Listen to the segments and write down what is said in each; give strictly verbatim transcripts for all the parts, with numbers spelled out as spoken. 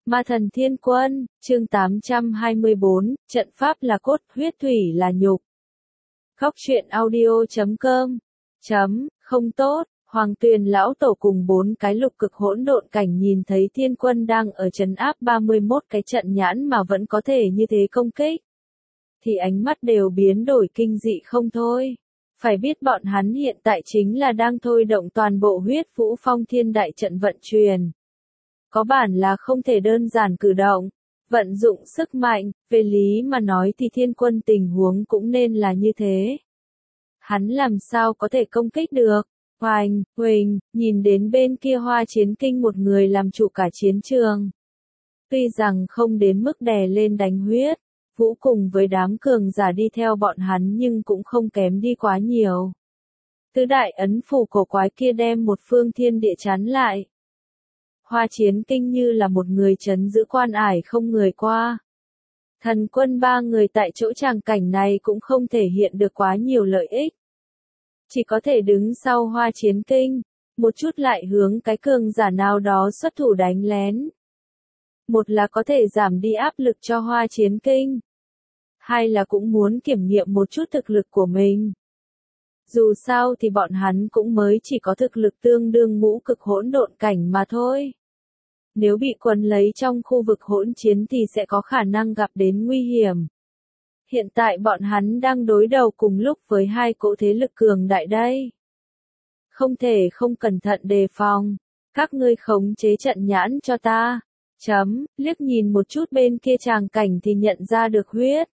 Ma thần thiên quân, chương tám trăm hai mươi bốn, trận pháp là cốt, huyết thủy là nhục. Góc truyện audio chấm com chấm, không tốt, Hoàng Tuyền lão tổ cùng bốn cái lục cực hỗn độn cảnh nhìn thấy thiên quân đang ở trấn áp ba mươi mốt cái trận nhãn mà vẫn có thể như thế công kích. Thì ánh mắt đều biến đổi kinh dị không thôi. Phải biết bọn hắn hiện tại chính là đang thôi động toàn bộ huyết vũ phong thiên đại trận vận chuyển. Có bản là không thể đơn giản cử động, vận dụng sức mạnh, về lý mà nói thì thiên quân tình huống cũng nên là như thế. Hắn làm sao có thể công kích được? Hoành, Huỳnh, nhìn đến bên kia Hoa Chiến Kinh một người làm chủ cả chiến trường. Tuy rằng không đến mức đè lên đánh huyết, vũ cùng với đám cường giả đi theo bọn hắn nhưng cũng không kém đi quá nhiều. Tứ đại ấn phù cổ quái kia đem một phương thiên địa chắn lại. Hoa Chiến Kinh như là một người trấn giữ quan ải không người qua. Thần quân ba người tại chỗ tràng cảnh này cũng không thể hiện được quá nhiều lợi ích. Chỉ có thể đứng sau Hoa Chiến Kinh, một chút lại hướng cái cường giả nào đó xuất thủ đánh lén. Một là có thể giảm đi áp lực cho Hoa Chiến Kinh. Hai là cũng muốn kiểm nghiệm một chút thực lực của mình. Dù sao thì bọn hắn cũng mới chỉ có thực lực tương đương ngũ cực hỗn độn cảnh mà thôi. Nếu bị quấn lấy trong khu vực hỗn chiến thì sẽ có khả năng gặp đến nguy hiểm. Hiện tại bọn hắn đang đối đầu cùng lúc với hai cỗ thế lực cường đại đây. Không thể không cẩn thận đề phòng. Các ngươi khống chế trận nhãn cho ta. Chấm, liếc nhìn một chút bên kia tràng cảnh thì nhận ra được huyết.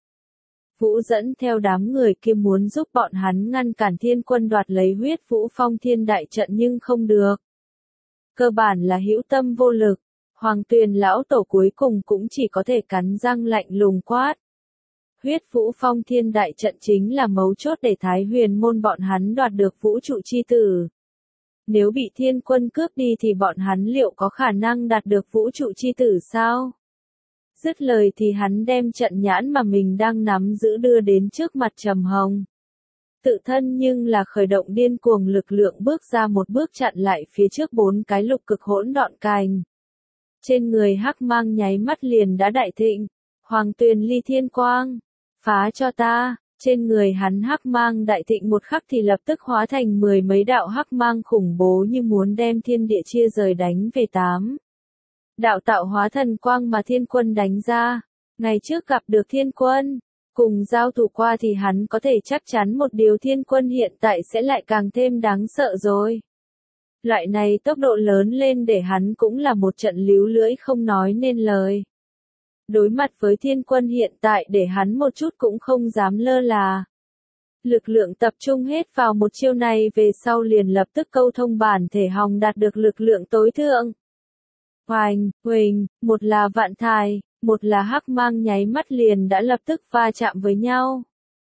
Vũ dẫn theo đám người kia muốn giúp bọn hắn ngăn cản thiên quân đoạt lấy huyết vũ phong thiên đại trận nhưng không được. Cơ bản là hữu tâm vô lực, Hoàng Tuyền lão tổ cuối cùng cũng chỉ có thể cắn răng lạnh lùng quát. Huyết vũ phong thiên đại trận chính là mấu chốt để Thái Huyền môn bọn hắn đoạt được vũ trụ chi tử. Nếu bị thiên quân cướp đi thì bọn hắn liệu có khả năng đạt được vũ trụ chi tử sao? Dứt lời thì hắn đem trận nhãn mà mình đang nắm giữ đưa đến trước mặt Trầm Hồng. Tự thân nhưng là khởi động điên cuồng lực lượng bước ra một bước chặn lại phía trước bốn cái lục cực hỗn độn cành. Trên người hắc mang nháy mắt liền đã đại thịnh. Hoàng Tuyền ly thiên quang. Phá cho ta. Trên người hắn hắc mang đại thịnh một khắc thì lập tức hóa thành mười mấy đạo hắc mang khủng bố như muốn đem thiên địa chia rời đánh về tám. Đạo tạo hóa thần quang mà thiên quân đánh ra. Ngày trước gặp được thiên quân, cùng giao thủ qua thì hắn có thể chắc chắn một điều thiên quân hiện tại sẽ lại càng thêm đáng sợ rồi. Loại này tốc độ lớn lên để hắn cũng là một trận líu lưỡi không nói nên lời. Đối mặt với thiên quân hiện tại để hắn một chút cũng không dám lơ là. Lực lượng tập trung hết vào một chiêu này về sau liền lập tức câu thông bản thể hòng đạt được lực lượng tối thượng. Hoành, Huỳnh, một là vạn thải, một là hắc mang nháy mắt liền đã lập tức va chạm với nhau.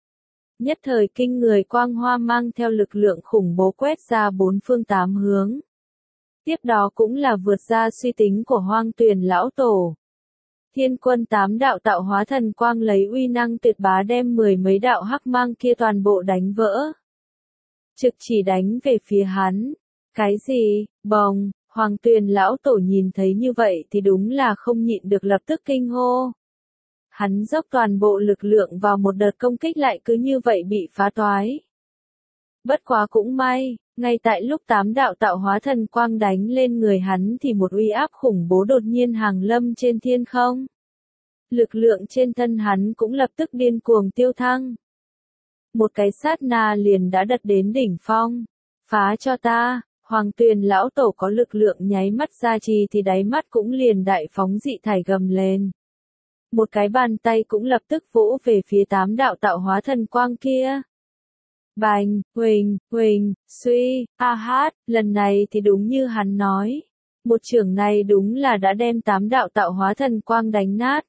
Nhất thời kinh người quang hoa mang theo lực lượng khủng bố quét ra bốn phương tám hướng. Tiếp đó cũng là vượt ra suy tính của Hoang Tuyền lão tổ. Thiên quân tám đạo tạo hóa thần quang lấy uy năng tuyệt bá đem mười mấy đạo hắc mang kia toàn bộ đánh vỡ. Trực chỉ đánh về phía hắn. Cái gì? Bồng! Hoàng Tuyền lão tổ nhìn thấy như vậy thì đúng là không nhịn được lập tức kinh hô. Hắn dốc toàn bộ lực lượng vào một đợt công kích lại cứ như vậy bị phá toái. Bất quá cũng may, ngay tại lúc tám đạo tạo hóa thần quang đánh lên người hắn thì một uy áp khủng bố đột nhiên hàng lâm trên thiên không. Lực lượng trên thân hắn cũng lập tức điên cuồng tiêu thăng. Một cái sát na liền đã đặt đến đỉnh phong. Phá cho ta! Hoàng Tuyền lão tổ có lực lượng nháy mắt ra trì thì đáy mắt cũng liền đại phóng dị thải gầm lên. Một cái bàn tay cũng lập tức vỗ về phía tám đạo tạo hóa thần quang kia. Bành, Huỳnh, Huỳnh, suy, a hát, lần này thì đúng như hắn nói. Một chưởng này đúng là đã đem tám đạo tạo hóa thần quang đánh nát.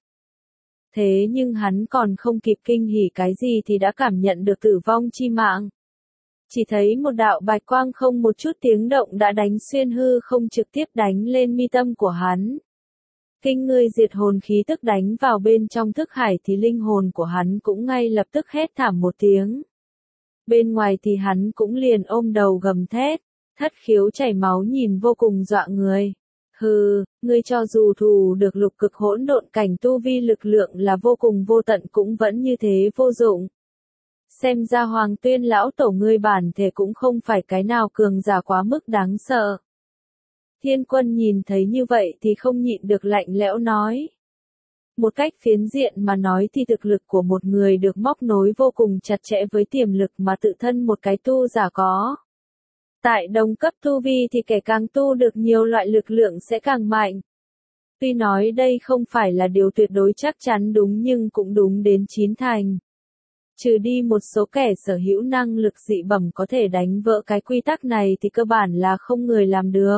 Thế nhưng hắn còn không kịp kinh hỉ cái gì thì đã cảm nhận được tử vong chi mạng. Chỉ thấy một đạo bạch quang không một chút tiếng động đã đánh xuyên hư không trực tiếp đánh lên mi tâm của hắn. Kinh người diệt hồn khí tức đánh vào bên trong thức hải thì linh hồn của hắn cũng ngay lập tức hét thảm một tiếng. Bên ngoài thì hắn cũng liền ôm đầu gầm thét, thất khiếu chảy máu nhìn vô cùng dọa người. Hừ, ngươi cho dù thù được lục cực hỗn độn cảnh tu vi lực lượng là vô cùng vô tận cũng vẫn như thế vô dụng. Xem ra Hoàng Tuyên lão tổ ngươi bản thể cũng không phải cái nào cường giả quá mức đáng sợ. Thiên Quân nhìn thấy như vậy thì không nhịn được lạnh lẽo nói. Một cách phiến diện mà nói thì thực lực của một người được móc nối vô cùng chặt chẽ với tiềm lực mà tự thân một cái tu giả có. Tại đồng cấp tu vi thì kẻ càng tu được nhiều loại lực lượng sẽ càng mạnh. Tuy nói đây không phải là điều tuyệt đối chắc chắn đúng nhưng cũng đúng đến chín thành. Trừ đi một số kẻ sở hữu năng lực dị bẩm có thể đánh vỡ cái quy tắc này thì cơ bản là không người làm được.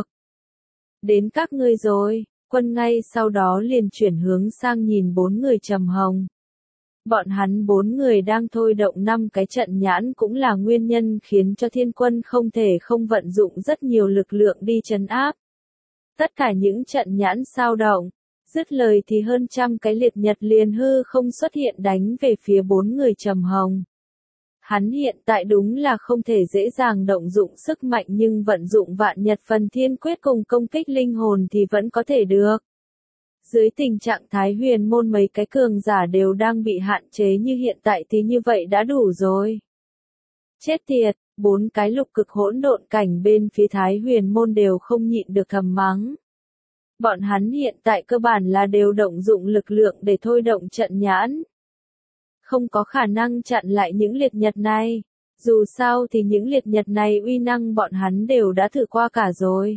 Đến các ngươi rồi, Quân ngay sau đó liền chuyển hướng sang nhìn bốn người Trầm Hồng. Bọn hắn bốn người đang thôi động năm cái trận nhãn cũng là nguyên nhân khiến cho Thiên Quân không thể không vận dụng rất nhiều lực lượng đi trấn áp. Tất cả những trận nhãn sao động, dứt lời thì hơn trăm cái liệt nhật liền hư không xuất hiện đánh về phía bốn người Trầm Hồng. Hắn hiện tại đúng là không thể dễ dàng động dụng sức mạnh nhưng vận dụng vạn nhật phần thiên quyết cùng công kích linh hồn thì vẫn có thể được. Dưới tình trạng Thái Huyền môn mấy cái cường giả đều đang bị hạn chế như hiện tại thì như vậy đã đủ rồi. Chết tiệt, bốn cái lục cực hỗn độn cảnh bên phía Thái Huyền môn đều không nhịn được thầm mắng. Bọn hắn hiện tại cơ bản là đều động dụng lực lượng để thôi động trận nhãn. Không có khả năng chặn lại những liệt nhật này. Dù sao thì những liệt nhật này uy năng bọn hắn đều đã thử qua cả rồi.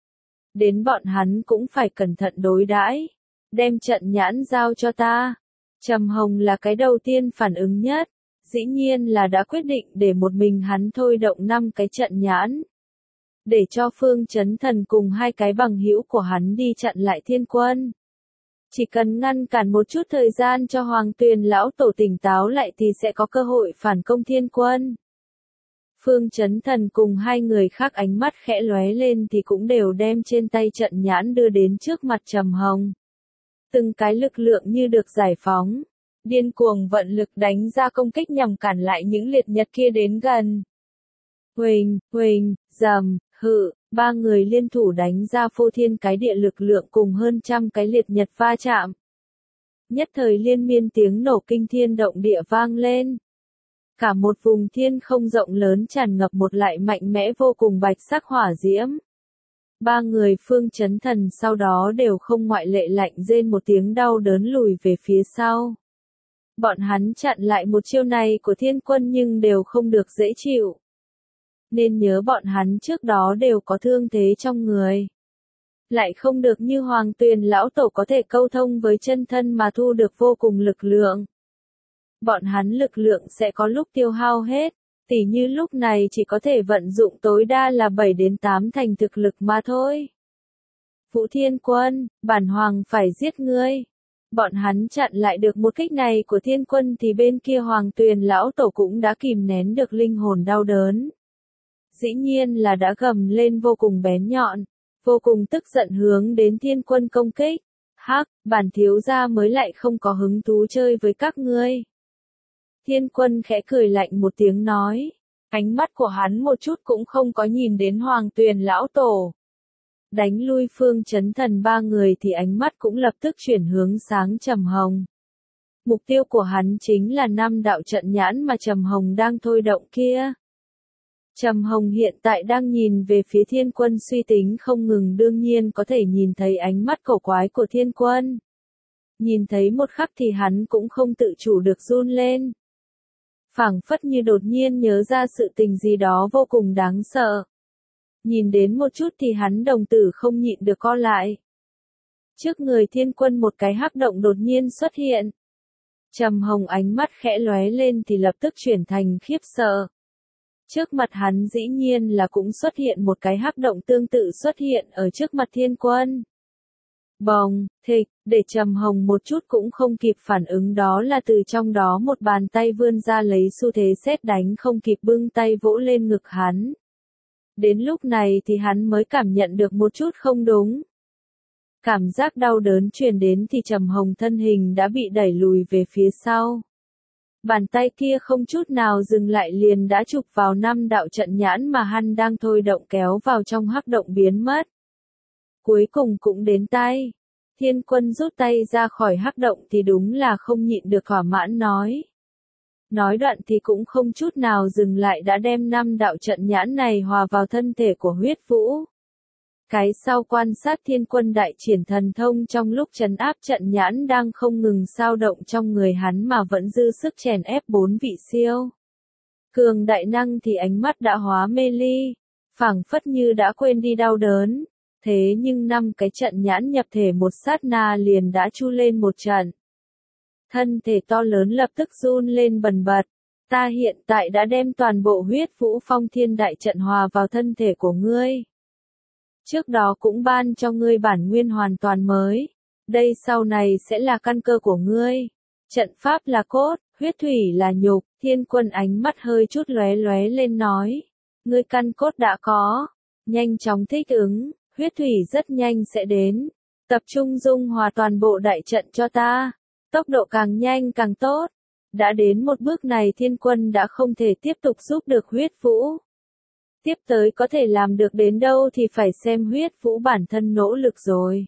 Đến bọn hắn cũng phải cẩn thận đối đãi. Đem trận nhãn giao cho ta. Trầm Hồng là cái đầu tiên phản ứng nhất. Dĩ nhiên là đã quyết định để một mình hắn thôi động năm cái trận nhãn. Để cho Phương Chấn Thần cùng hai cái bằng hữu của hắn đi chặn lại Thiên Quân. Chỉ cần ngăn cản một chút thời gian cho Hoàng Tuyền lão tổ tỉnh táo lại thì sẽ có cơ hội phản công Thiên Quân. Phương Chấn Thần cùng hai người khác ánh mắt khẽ lóe lên thì cũng đều đem trên tay trận nhãn đưa đến trước mặt Trầm Hồng. Từng cái lực lượng như được giải phóng, điên cuồng vận lực đánh ra công kích nhằm cản lại những liệt nhật kia đến gần. Huỳnh, huỳnh, rầm, hự, ba người liên thủ đánh ra phô thiên cái địa lực lượng cùng hơn trăm cái liệt nhật va chạm. Nhất thời liên miên tiếng nổ kinh thiên động địa vang lên. Cả một vùng thiên không rộng lớn tràn ngập một lại mạnh mẽ vô cùng bạch sắc hỏa diễm. Ba người Phương Chấn Thần sau đó đều không ngoại lệ lạnh rên một tiếng đau đớn lùi về phía sau. Bọn hắn chặn lại một chiêu này của Thiên Quân nhưng đều không được dễ chịu. Nên nhớ bọn hắn trước đó đều có thương thế trong người. Lại không được như Hoàng Tuyền lão tổ có thể câu thông với chân thân mà thu được vô cùng lực lượng. Bọn hắn lực lượng sẽ có lúc tiêu hao hết, tỉ như lúc này chỉ có thể vận dụng tối đa là bảy đến tám thành thực lực mà thôi. Vũ Thiên Quân, bản hoàng phải giết ngươi. Bọn hắn chặn lại được một kích này của Thiên Quân thì bên kia Hoàng Tuyền lão tổ cũng đã kìm nén được linh hồn đau đớn. Dĩ nhiên là đã gầm lên vô cùng bén nhọn, vô cùng tức giận hướng đến Thiên Quân công kích. Hắc, bản thiếu gia mới lại không có hứng thú chơi với các ngươi. Thiên Quân khẽ cười lạnh một tiếng nói, ánh mắt của hắn một chút cũng không có nhìn đến Hoàng Tuyền lão tổ. Đánh lui Phương Chấn Thần ba người thì ánh mắt cũng lập tức chuyển hướng sáng Trầm Hồng. Mục tiêu của hắn chính là năm đạo trận nhãn mà Trầm Hồng đang thôi động kia. Trầm Hồng hiện tại đang nhìn về phía Thiên Quân suy tính không ngừng, đương nhiên có thể nhìn thấy ánh mắt cổ quái của Thiên Quân. Nhìn thấy một khắc thì hắn cũng không tự chủ được run lên. Phảng phất như đột nhiên nhớ ra sự tình gì đó vô cùng đáng sợ. Nhìn đến một chút thì hắn đồng tử không nhịn được co lại. Trước người Thiên Quân một cái hắc động đột nhiên xuất hiện. Trầm Hồng ánh mắt khẽ lóe lên thì lập tức chuyển thành khiếp sợ. Trước mặt hắn dĩ nhiên là cũng xuất hiện một cái hắc động tương tự xuất hiện ở trước mặt Thiên Quân. Bồng, thịch, để Trầm Hồng một chút cũng không kịp phản ứng đó là từ trong đó một bàn tay vươn ra lấy xu thế sét đánh không kịp bưng tay vỗ lên ngực hắn. Đến lúc này thì hắn mới cảm nhận được một chút không đúng. Cảm giác đau đớn truyền đến thì Trầm Hồng thân hình đã bị đẩy lùi về phía sau. Bàn tay kia không chút nào dừng lại liền đã chụp vào năm đạo trận nhãn mà hắn đang thôi động kéo vào trong hắc động biến mất. Cuối cùng cũng đến tay. Thiên Quân rút tay ra khỏi hắc động thì đúng là không nhịn được thỏa mãn nói. Nói đoạn thì cũng không chút nào dừng lại đã đem năm đạo trận nhãn này hòa vào thân thể của huyết vũ. Cái sau quan sát Thiên Quân đại triển thần thông trong lúc trấn áp trận nhãn đang không ngừng sao động trong người hắn mà vẫn dư sức chèn ép bốn vị siêu. Cường đại năng thì ánh mắt đã hóa mê ly, phảng phất như đã quên đi đau đớn. Thế nhưng năm cái trận nhãn nhập thể một sát na liền đã chu lên một trận. Thân thể to lớn lập tức run lên bần bật. Ta hiện tại đã đem toàn bộ huyết vũ phong thiên đại trận hòa vào thân thể của ngươi. Trước đó cũng ban cho ngươi bản nguyên hoàn toàn mới. Đây sau này sẽ là căn cơ của ngươi. Trận pháp là cốt, huyết thủy là nhục. Thiên Quân ánh mắt hơi chút lóe lóe lên nói. Ngươi căn cốt đã có. Nhanh chóng thích ứng. Huyết thủy rất nhanh sẽ đến. Tập trung dung hòa toàn bộ đại trận cho ta. Tốc độ càng nhanh càng tốt. Đã đến một bước này Thiên Quân đã không thể tiếp tục giúp được huyết vũ. Tiếp tới có thể làm được đến đâu thì phải xem huyết vũ bản thân nỗ lực rồi.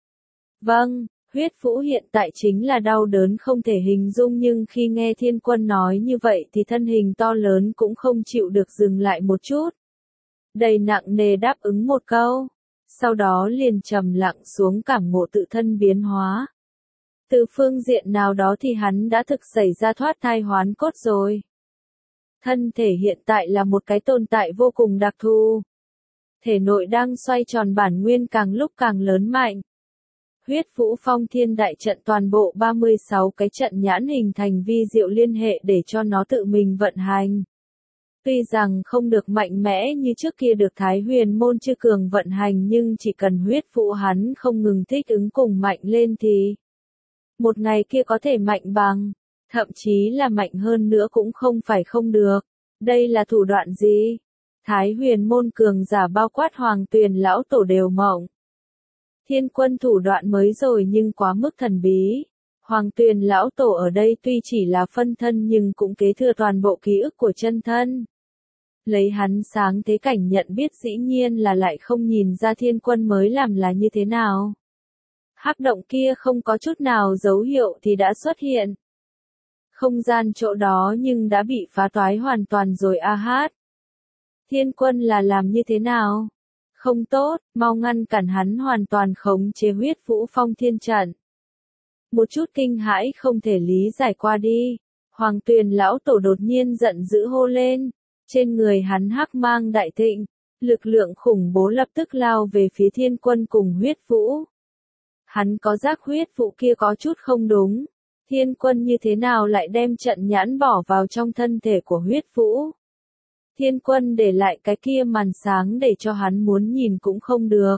Vâng, huyết vũ hiện tại chính là đau đớn không thể hình dung nhưng khi nghe Thiên Quân nói như vậy thì thân hình to lớn cũng không chịu được dừng lại một chút. Đầy nặng nề đáp ứng một câu. Sau đó liền trầm lặng xuống cảm ngộ tự thân biến hóa. Từ phương diện nào đó thì hắn đã thực xảy ra thoát thai hoán cốt rồi. Thân thể hiện tại là một cái tồn tại vô cùng đặc thù. Thể nội đang xoay tròn bản nguyên càng lúc càng lớn mạnh. Huyết vũ phong thiên đại trận toàn bộ ba mươi sáu cái trận nhãn hình thành vi diệu liên hệ để cho nó tự mình vận hành. Tuy rằng không được mạnh mẽ như trước kia được Thái Huyền môn chư cường vận hành nhưng chỉ cần huyết vũ hắn không ngừng thích ứng cùng mạnh lên thì một ngày kia có thể mạnh bằng, thậm chí là mạnh hơn nữa cũng không phải không được. Đây là thủ đoạn gì? Thái Huyền môn cường giả bao quát Hoàng Tuyền lão tổ đều mộng. Thiên Quân thủ đoạn mới rồi nhưng quá mức thần bí. Hoàng Tuyền lão tổ ở đây tuy chỉ là phân thân nhưng cũng kế thừa toàn bộ ký ức của chân thân. Lấy hắn sáng thế cảnh nhận biết dĩ nhiên là lại không nhìn ra Thiên Quân mới làm là như thế nào. Hắc động kia không có chút nào dấu hiệu thì đã xuất hiện. Không gian chỗ đó nhưng đã bị phá toái hoàn toàn rồi a hát. Thiên Quân là làm như thế nào? Không tốt, mau ngăn cản hắn hoàn toàn khống chế huyết vũ phong thiên trận. Một chút kinh hãi không thể lý giải qua đi. Hoàng Tuyền lão tổ đột nhiên giận dữ hô lên. Trên người hắn hắc mang đại thịnh. Lực lượng khủng bố lập tức lao về phía Thiên Quân cùng huyết vũ. Hắn có giác huyết vũ kia có chút không đúng. Thiên Quân như thế nào lại đem trận nhãn bỏ vào trong thân thể của huyết vũ? Thiên Quân để lại cái kia màn sáng để cho hắn muốn nhìn cũng không được.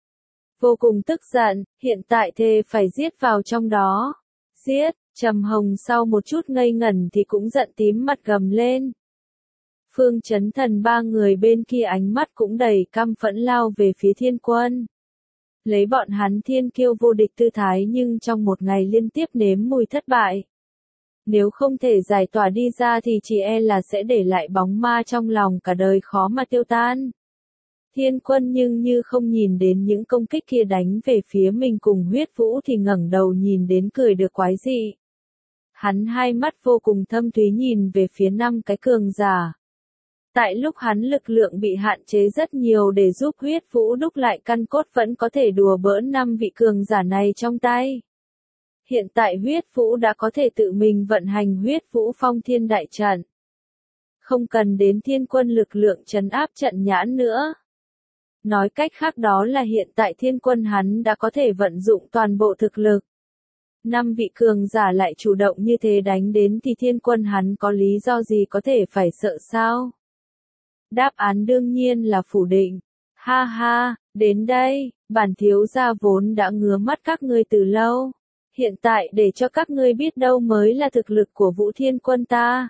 Vô cùng tức giận, hiện tại thề phải giết vào trong đó. Giết, Trầm Hồng sau một chút ngây ngẩn thì cũng giận tím mặt gầm lên. Phương Chấn Thần ba người bên kia ánh mắt cũng đầy căm phẫn lao về phía Thiên Quân. Lấy bọn hắn thiên kiêu vô địch tư thái nhưng trong một ngày liên tiếp nếm mùi thất bại. Nếu không thể giải tỏa đi ra thì chỉ e là sẽ để lại bóng ma trong lòng cả đời khó mà tiêu tan. Thiên Quân nhưng như không nhìn đến những công kích kia đánh về phía mình cùng huyết vũ thì ngẩng đầu nhìn đến cười được quái dị. Hắn hai mắt vô cùng thâm thúy nhìn về phía năm cái cường giả. Tại lúc hắn lực lượng bị hạn chế rất nhiều để giúp huyết vũ đúc lại căn cốt vẫn có thể đùa bỡn năm vị cường giả này trong tay. Hiện tại huyết vũ đã có thể tự mình vận hành huyết vũ phong thiên đại trận. Không cần đến Thiên Quân lực lượng trấn áp trận nhãn nữa. Nói cách khác đó là hiện tại Thiên Quân hắn đã có thể vận dụng toàn bộ thực lực. Năm vị cường giả lại chủ động như thế đánh đến thì Thiên Quân hắn có lý do gì có thể phải sợ sao? Đáp án đương nhiên là phủ định. Ha ha, đến đây, bản thiếu gia vốn đã ngứa mắt các ngươi từ lâu. Hiện tại để cho các ngươi biết đâu mới là thực lực của Vũ Thiên Quân ta.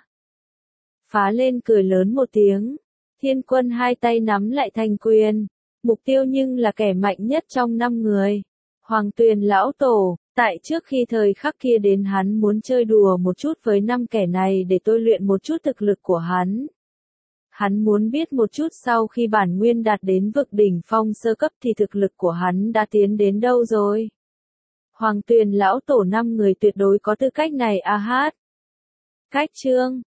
Phá lên cười lớn một tiếng. Thiên Quân hai tay nắm lại thành quyền. Mục tiêu nhưng là kẻ mạnh nhất trong năm người. Hoàng Tuyền lão tổ, tại trước khi thời khắc kia đến hắn muốn chơi đùa một chút với năm kẻ này để tôi luyện một chút thực lực của hắn. Hắn muốn biết một chút sau khi bản nguyên đạt đến vực đỉnh phong sơ cấp thì thực lực của hắn đã tiến đến đâu rồi. Hoàng Tuyền lão tổ năm người tuyệt đối có tư cách này a hát. Cách chương